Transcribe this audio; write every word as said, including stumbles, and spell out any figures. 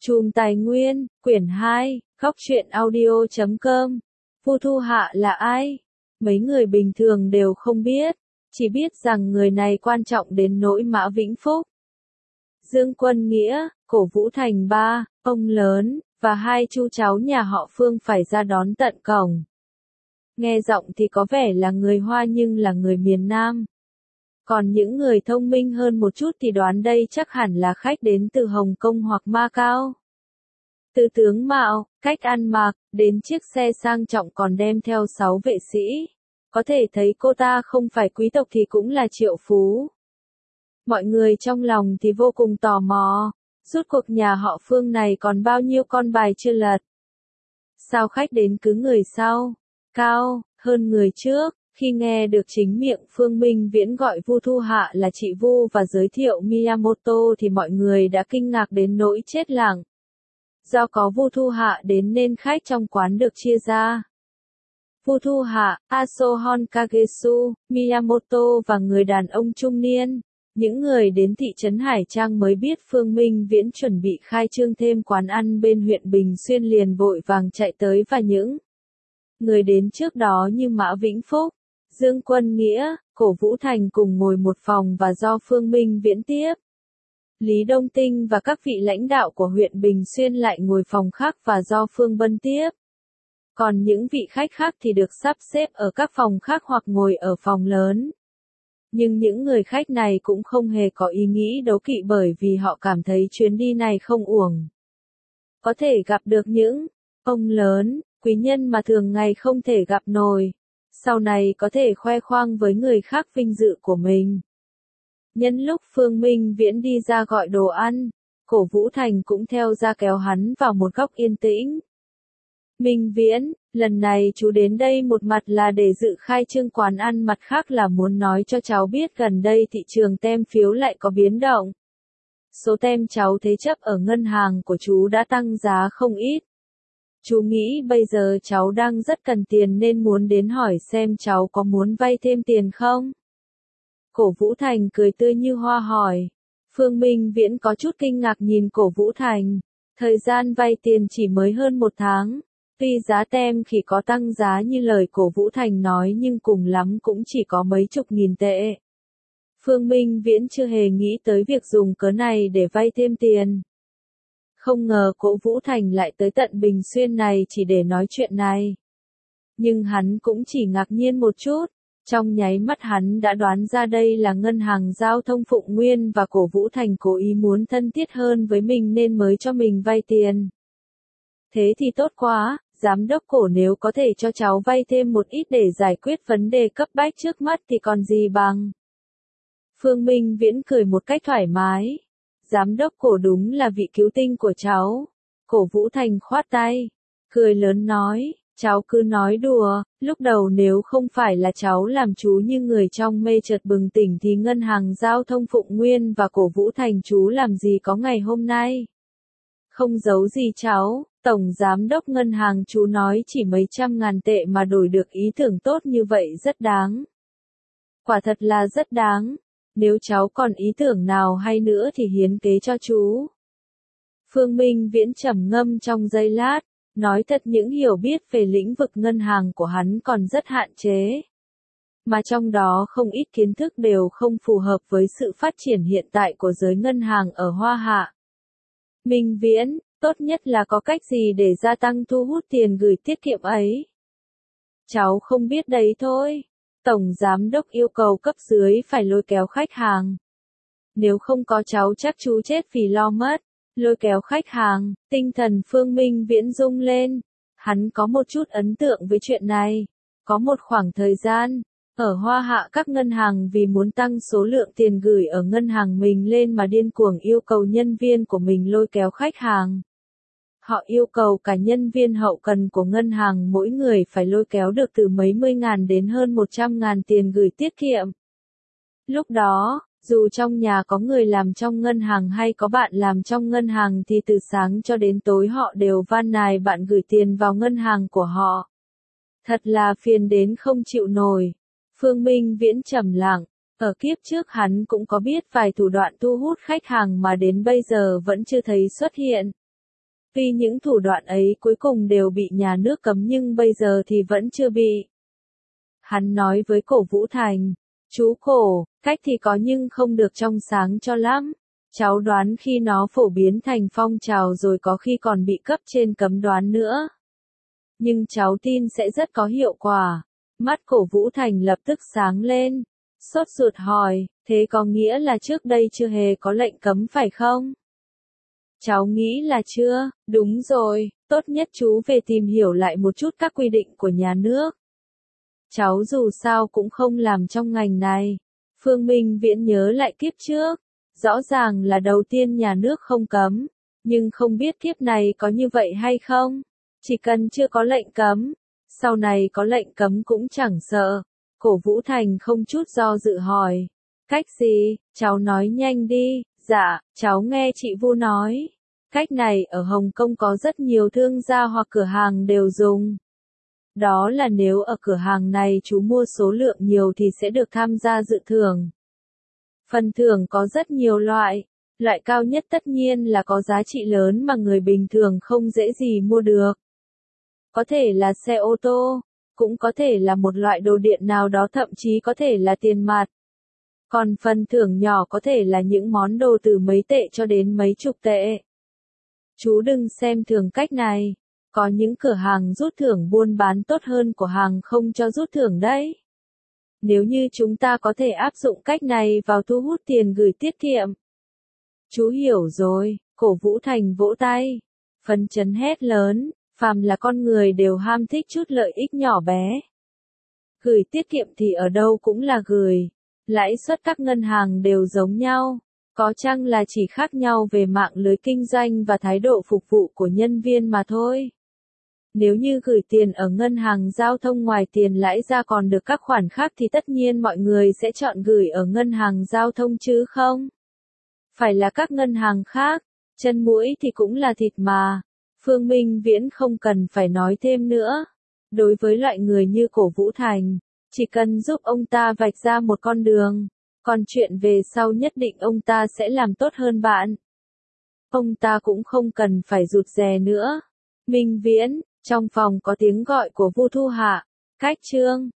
Chùm Tài Nguyên, quyển hai, góc truyện audio chấm com. Vu Thu Hạ là ai? Mấy người bình thường đều không biết, chỉ biết rằng người này quan trọng đến nỗi Mã Vĩnh Phúc, Dương Quân Nghĩa, Cổ Vũ Thành ba, ông lớn, và hai chu cháu nhà họ Phương phải ra đón tận cổng. Nghe giọng thì có vẻ là người Hoa nhưng là người miền Nam. Còn những người thông minh hơn một chút thì đoán đây chắc hẳn là khách đến từ Hồng Kông hoặc Macau. Từ tướng mạo, cách ăn mặc, đến chiếc xe sang trọng còn đem theo sáu vệ sĩ. Có thể thấy cô ta không phải quý tộc thì cũng là triệu phú. Mọi người trong lòng thì vô cùng tò mò. Rốt cuộc nhà họ Phương này còn bao nhiêu con bài chưa lật? Sao khách đến cứ người sau, cao, hơn người trước? Khi nghe được chính miệng Phương Minh Viễn gọi Vu Thu Hạ là chị Vu và giới thiệu Miyamoto thì mọi người đã kinh ngạc đến nỗi chết lặng. Do có Vu Thu Hạ đến nên khách trong quán được chia ra. Vu Thu Hạ, Asohon Kagesu, Miyamoto và người đàn ông trung niên. Những người đến thị trấn Hải Trang mới biết Phương Minh Viễn chuẩn bị khai trương thêm quán ăn bên huyện Bình Xuyên liền vội vàng chạy tới, và những người đến trước đó như Mã Vĩnh Phúc, Dương Quân Nghĩa, Cổ Vũ Thành cùng ngồi một phòng và do Phương Minh Viễn tiếp. Lý Đông Tinh và các vị lãnh đạo của huyện Bình Xuyên lại ngồi phòng khác và do Phương Bân tiếp. Còn những vị khách khác thì được sắp xếp ở các phòng khác hoặc ngồi ở phòng lớn. Nhưng những người khách này cũng không hề có ý nghĩ đố kỵ bởi vì họ cảm thấy chuyến đi này không uổng. Có thể gặp được những ông lớn, quý nhân mà thường ngày không thể gặp nổi. Sau này có thể khoe khoang với người khác vinh dự của mình. Nhân lúc Phương Minh Viễn đi ra gọi đồ ăn, Cổ Vũ Thành cũng theo ra kéo hắn vào một góc yên tĩnh. Minh Viễn, lần này chú đến đây một mặt là để dự khai trương quán ăn, mặt khác là muốn nói cho cháu biết gần đây thị trường tem phiếu lại có biến động. Số tem cháu thế chấp ở ngân hàng của chú đã tăng giá không ít. Chú nghĩ bây giờ cháu đang rất cần tiền nên muốn đến hỏi xem cháu có muốn vay thêm tiền không? Cổ Vũ Thành cười tươi như hoa hỏi. Phương Minh Viễn có chút kinh ngạc nhìn Cổ Vũ Thành. Thời gian vay tiền chỉ mới hơn một tháng. Tuy giá tem khi có tăng giá như lời Cổ Vũ Thành nói nhưng cùng lắm cũng chỉ có mấy chục nghìn tệ. Phương Minh Viễn chưa hề nghĩ tới việc dùng cớ này để vay thêm tiền. Không ngờ Cổ Vũ Thành lại tới tận Bình Xuyên này chỉ để nói chuyện này. Nhưng hắn cũng chỉ ngạc nhiên một chút. Trong nháy mắt hắn đã đoán ra đây là ngân hàng giao thông Phụng Nguyên và Cổ Vũ Thành cố ý muốn thân thiết hơn với mình nên mới cho mình vay tiền. Thế thì tốt quá, giám đốc Cổ nếu có thể cho cháu vay thêm một ít để giải quyết vấn đề cấp bách trước mắt thì còn gì bằng. Phương Minh Viễn cười một cách thoải mái. Giám đốc Cổ đúng là vị cứu tinh của cháu. Cổ Vũ Thành khoát tay, cười lớn nói. Cháu cứ nói đùa, lúc đầu nếu không phải là cháu làm chú như người trong mê chợt bừng tỉnh thì ngân hàng giao thông Phụng Nguyên và Cổ Vũ Thành chú làm gì có ngày hôm nay. Không giấu gì cháu, tổng giám đốc ngân hàng chú nói chỉ mấy trăm ngàn tệ mà đổi được ý tưởng tốt như vậy rất đáng. Quả thật là rất đáng, nếu cháu còn ý tưởng nào hay nữa thì hiến kế cho chú. Phương Minh Viễn trầm ngâm trong giây lát. Nói thật những hiểu biết về lĩnh vực ngân hàng của hắn còn rất hạn chế. Mà trong đó không ít kiến thức đều không phù hợp với sự phát triển hiện tại của giới ngân hàng ở Hoa Hạ. Minh Viễn, tốt nhất là có cách gì để gia tăng thu hút tiền gửi tiết kiệm ấy? Cháu không biết đấy thôi. Tổng giám đốc yêu cầu cấp dưới phải lôi kéo khách hàng. Nếu không có cháu chắc chú chết vì lo mất. Lôi kéo khách hàng, tinh thần Phương Minh Viễn rung lên. Hắn có một chút ấn tượng với chuyện này. Có một khoảng thời gian, ở Hoa Hạ các ngân hàng vì muốn tăng số lượng tiền gửi ở ngân hàng mình lên mà điên cuồng yêu cầu nhân viên của mình lôi kéo khách hàng. Họ yêu cầu cả nhân viên hậu cần của ngân hàng mỗi người phải lôi kéo được từ mấy mươi ngàn đến hơn một trăm ngàn tiền gửi tiết kiệm. Lúc đó, dù trong nhà có người làm trong ngân hàng hay có bạn làm trong ngân hàng thì từ sáng cho đến tối họ đều van nài bạn gửi tiền vào ngân hàng của họ. Thật là phiền đến không chịu nổi. Phương Minh Viễn trầm lặng, ở kiếp trước hắn cũng có biết vài thủ đoạn thu hút khách hàng mà đến bây giờ vẫn chưa thấy xuất hiện. Tuy những thủ đoạn ấy cuối cùng đều bị nhà nước cấm nhưng bây giờ thì vẫn chưa bị. Hắn nói với Cổ Vũ Thành, chú Cổ, cách thì có nhưng không được trong sáng cho lắm. Cháu đoán khi nó phổ biến thành phong trào rồi có khi còn bị cấp trên cấm đoán nữa. Nhưng cháu tin sẽ rất có hiệu quả. Mắt Cổ Vũ Thành lập tức sáng lên. Sốt ruột hỏi, thế có nghĩa là trước đây chưa hề có lệnh cấm phải không? Cháu nghĩ là chưa, đúng rồi, tốt nhất chú về tìm hiểu lại một chút các quy định của nhà nước. Cháu dù sao cũng không làm trong ngành này. Phương Minh Viễn nhớ lại kiếp trước. Rõ ràng là đầu tiên nhà nước không cấm, nhưng không biết kiếp này có như vậy hay không. Chỉ cần chưa có lệnh cấm, sau này có lệnh cấm cũng chẳng sợ. Cổ Vũ Thành không chút do dự hỏi. Cách gì, cháu nói nhanh đi. Dạ, cháu nghe chị Vu nói. Cách này ở Hồng Kông có rất nhiều thương gia hoặc cửa hàng đều dùng. Đó là nếu ở cửa hàng này chú mua số lượng nhiều thì sẽ được tham gia dự thưởng. Phần thưởng có rất nhiều loại. Loại cao nhất tất nhiên là có giá trị lớn mà người bình thường không dễ gì mua được. Có thể là xe ô tô, cũng có thể là một loại đồ điện nào đó, thậm chí có thể là tiền mặt. Còn phần thưởng nhỏ có thể là những món đồ từ mấy tệ cho đến mấy chục tệ. Chú đừng xem thường cách này. Có những cửa hàng rút thưởng buôn bán tốt hơn của hàng không cho rút thưởng đấy. Nếu như chúng ta có thể áp dụng cách này vào thu hút tiền gửi tiết kiệm. Chú hiểu rồi, Cổ Vũ Thành vỗ tay. Phấn chấn hét lớn, phàm là con người đều ham thích chút lợi ích nhỏ bé. Gửi tiết kiệm thì ở đâu cũng là gửi. Lãi suất các ngân hàng đều giống nhau. Có chăng là chỉ khác nhau về mạng lưới kinh doanh và thái độ phục vụ của nhân viên mà thôi. Nếu như gửi tiền ở ngân hàng giao thông ngoài tiền lãi ra còn được các khoản khác thì tất nhiên mọi người sẽ chọn gửi ở ngân hàng giao thông chứ không. Phải là các ngân hàng khác, chân muỗi thì cũng là thịt mà. Phương Minh Viễn không cần phải nói thêm nữa. Đối với loại người như Cổ Vũ Thành, chỉ cần giúp ông ta vạch ra một con đường, còn chuyện về sau nhất định ông ta sẽ làm tốt hơn bạn. Ông ta cũng không cần phải rụt rè nữa. Minh Viễn, trong phòng có tiếng gọi của Vu Thu Hạ. Cách chương